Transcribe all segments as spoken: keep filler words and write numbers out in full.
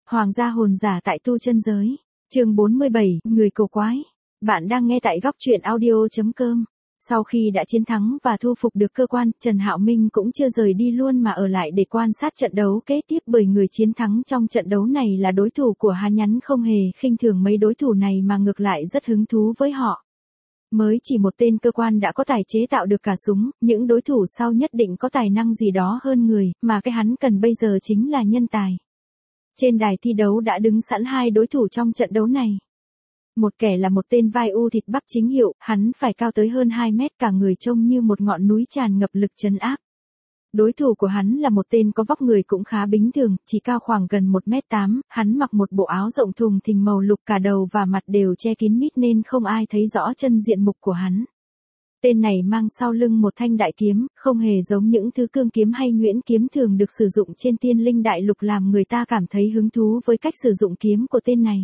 Hoàng gia hồn giả tại tu chân giới. Chương bốn mươi bảy, người cổ quái. Bạn đang nghe tại góc truyện audio chấm com. Sau khi đã chiến thắng và thu phục được cơ quan, Trần Hạo Minh cũng chưa rời đi luôn mà ở lại để quan sát trận đấu kế tiếp, bởi người chiến thắng trong trận đấu này là đối thủ của hắn. Nhắn không hề khinh thường mấy đối thủ này mà ngược lại rất hứng thú với họ. Mới chỉ một tên cơ quan đã có tài chế tạo được cả súng, những đối thủ sau nhất định có tài năng gì đó hơn người, mà cái hắn cần bây giờ chính là nhân tài. Trên đài thi đấu đã đứng sẵn hai đối thủ trong trận đấu này. Một kẻ là một tên vai u thịt bắp chính hiệu, hắn phải cao tới hơn hai mét, cả người trông như một ngọn núi tràn ngập lực trấn áp. Đối thủ của hắn là một tên có vóc người cũng khá bình thường, chỉ cao khoảng gần một mét tám, hắn mặc một bộ áo rộng thùng thình màu lục, cả đầu và mặt đều che kín mít nên không ai thấy rõ chân diện mục của hắn. Tên này mang sau lưng một thanh đại kiếm, không hề giống những thứ cương kiếm hay nhuyễn kiếm thường được sử dụng trên Tiên Linh Đại Lục, làm người ta cảm thấy hứng thú với cách sử dụng kiếm của tên này.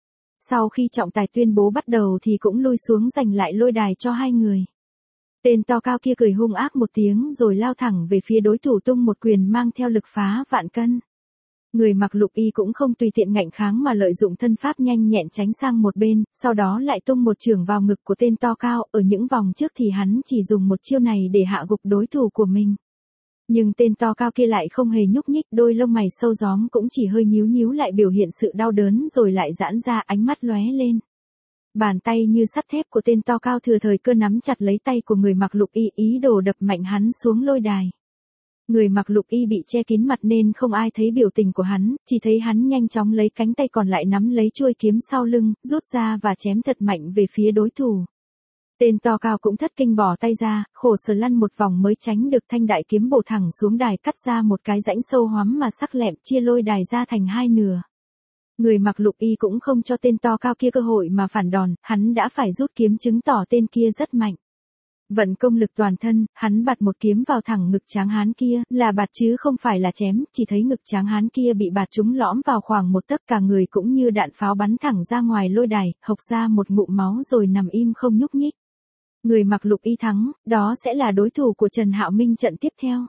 Sau khi trọng tài tuyên bố bắt đầu thì cũng lui xuống giành lại lôi đài cho hai người. Tên to cao kia cười hung ác một tiếng rồi lao thẳng về phía đối thủ, tung một quyền mang theo lực phá vạn cân. Người mặc lục y cũng không tùy tiện ngạnh kháng mà lợi dụng thân pháp nhanh nhẹn tránh sang một bên, sau đó lại tung một chưởng vào ngực của tên to cao. Ở những vòng trước thì hắn chỉ dùng một chiêu này để hạ gục đối thủ của mình. Nhưng tên to cao kia lại không hề nhúc nhích, đôi lông mày sâu gióm cũng chỉ hơi nhíu nhíu lại biểu hiện sự đau đớn rồi lại giãn ra, ánh mắt lóe lên. Bàn tay như sắt thép của tên to cao thừa thời cơ nắm chặt lấy tay của người mặc lục y, ý đồ đập mạnh hắn xuống lôi đài. Người mặc lục y bị che kín mặt nên không ai thấy biểu tình của hắn, chỉ thấy hắn nhanh chóng lấy cánh tay còn lại nắm lấy chuôi kiếm sau lưng, rút ra và chém thật mạnh về phía đối thủ. Tên to cao cũng thất kinh bỏ tay ra, khổ sở lăn một vòng mới tránh được thanh đại kiếm bổ thẳng xuống đài, cắt ra một cái rãnh sâu hoắm mà sắc lẹm, chia lôi đài ra thành hai nửa. Người mặc lục y cũng không cho tên to cao kia cơ hội mà phản đòn, hắn đã phải rút kiếm chứng tỏ tên kia rất mạnh. Vận công lực toàn thân, hắn bạt một kiếm vào thẳng ngực tráng hán kia, là bạt chứ không phải là chém, chỉ thấy ngực tráng hán kia bị bạt trúng lõm vào khoảng một tấc, cả người cũng như đạn pháo bắn thẳng ra ngoài lôi đài, hộc ra một ngụm máu rồi nằm im không nhúc nhích. Người mặc lục y thắng, đó sẽ là đối thủ của Trần Hạo Minh trận tiếp theo.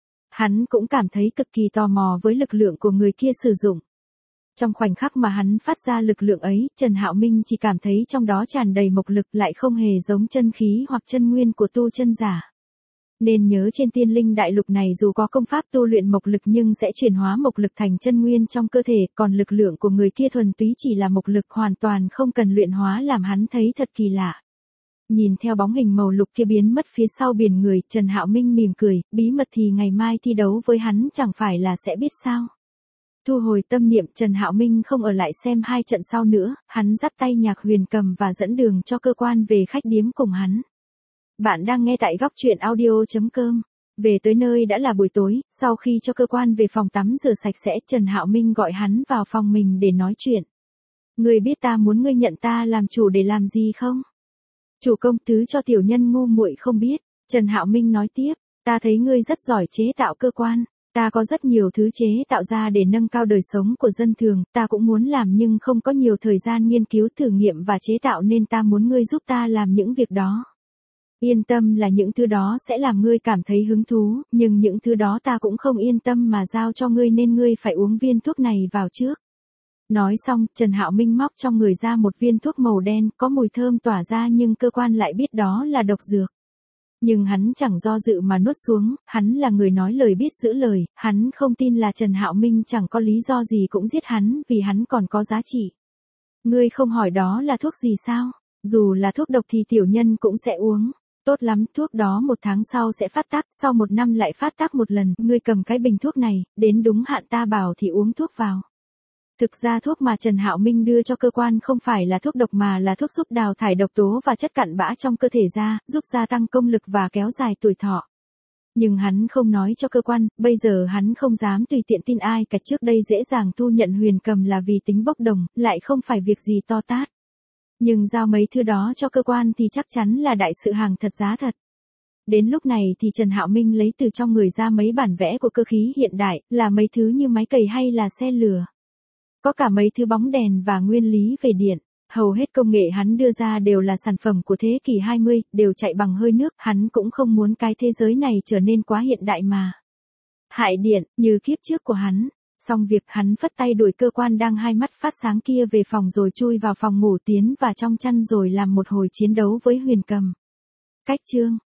Hắn cũng cảm thấy cực kỳ tò mò với lực lượng của người kia sử dụng. Trong khoảnh khắc mà hắn phát ra lực lượng ấy, Trần Hạo Minh chỉ cảm thấy trong đó tràn đầy mộc lực, lại không hề giống chân khí hoặc chân nguyên của tu chân giả. Nên nhớ trên Tiên Linh Đại Lục này dù có công pháp tu luyện mộc lực nhưng sẽ chuyển hóa mộc lực thành chân nguyên trong cơ thể, còn lực lượng của người kia thuần túy chỉ là mộc lực, hoàn toàn không cần luyện hóa, làm hắn thấy thật kỳ lạ. Nhìn theo bóng hình màu lục kia biến mất phía sau biển người, Trần Hạo Minh mỉm cười, bí mật thì ngày mai thi đấu với hắn chẳng phải là sẽ biết sao. Thu hồi tâm niệm, Trần Hạo Minh không ở lại xem hai trận sau nữa, hắn dắt tay Nhạc Huyền Cầm và dẫn đường cho cơ quan về khách điếm cùng hắn. Bạn đang nghe tại góc truyện audio chấm com. Về tới nơi đã là buổi tối, sau khi cho cơ quan về phòng tắm rửa sạch sẽ, Trần Hạo Minh gọi hắn vào phòng mình để nói chuyện. Ngươi biết ta muốn ngươi nhận ta làm chủ để làm gì không? Chủ công, thứ cho tiểu nhân ngu muội không biết. Trần Hạo Minh nói tiếp, ta thấy ngươi rất giỏi chế tạo cơ quan. Ta có rất nhiều thứ chế tạo ra để nâng cao đời sống của dân thường, ta cũng muốn làm nhưng không có nhiều thời gian nghiên cứu thử nghiệm và chế tạo nên ta muốn ngươi giúp ta làm những việc đó. Yên tâm là những thứ đó sẽ làm ngươi cảm thấy hứng thú, nhưng những thứ đó ta cũng không yên tâm mà giao cho ngươi nên ngươi phải uống viên thuốc này vào trước. Nói xong, Trần Hạo Minh móc trong người ra một viên thuốc màu đen, có mùi thơm tỏa ra nhưng cơ quan lại biết đó là độc dược. Nhưng hắn chẳng do dự mà nuốt xuống, hắn là người nói lời biết giữ lời, hắn không tin là Trần Hạo Minh chẳng có lý do gì cũng giết hắn, vì hắn còn có giá trị. Ngươi không hỏi đó là thuốc gì sao? Dù là thuốc độc thì tiểu nhân cũng sẽ uống. Tốt lắm, thuốc đó một tháng sau sẽ phát tác, sau một năm lại phát tác một lần, ngươi cầm cái bình thuốc này, đến đúng hạn ta bảo thì uống thuốc vào. Thực ra thuốc mà Trần Hạo Minh đưa cho cơ quan không phải là thuốc độc mà là thuốc giúp đào thải độc tố và chất cặn bã trong cơ thể ra, giúp gia tăng công lực và kéo dài tuổi thọ. Nhưng hắn không nói cho cơ quan, bây giờ hắn không dám tùy tiện tin ai cả, trước đây dễ dàng thu nhận Huyền Cầm là vì tính bốc đồng, lại không phải việc gì to tát. Nhưng giao mấy thứ đó cho cơ quan thì chắc chắn là đại sự hàng thật giá thật. Đến lúc này thì Trần Hạo Minh lấy từ trong người ra mấy bản vẽ của cơ khí hiện đại, là mấy thứ như máy cày hay là xe lửa. Có cả mấy thứ bóng đèn và nguyên lý về điện. Hầu hết công nghệ hắn đưa ra đều là sản phẩm của thế kỷ hai mươi, đều chạy bằng hơi nước, hắn cũng không muốn cái thế giới này trở nên quá hiện đại mà. Hại điện, như kiếp trước của hắn. Xong việc hắn phất tay đuổi cơ quan đang hai mắt phát sáng kia về phòng rồi chui vào phòng ngủ tiến và trong chăn rồi làm một hồi chiến đấu với Huyền Cầm. Cách chương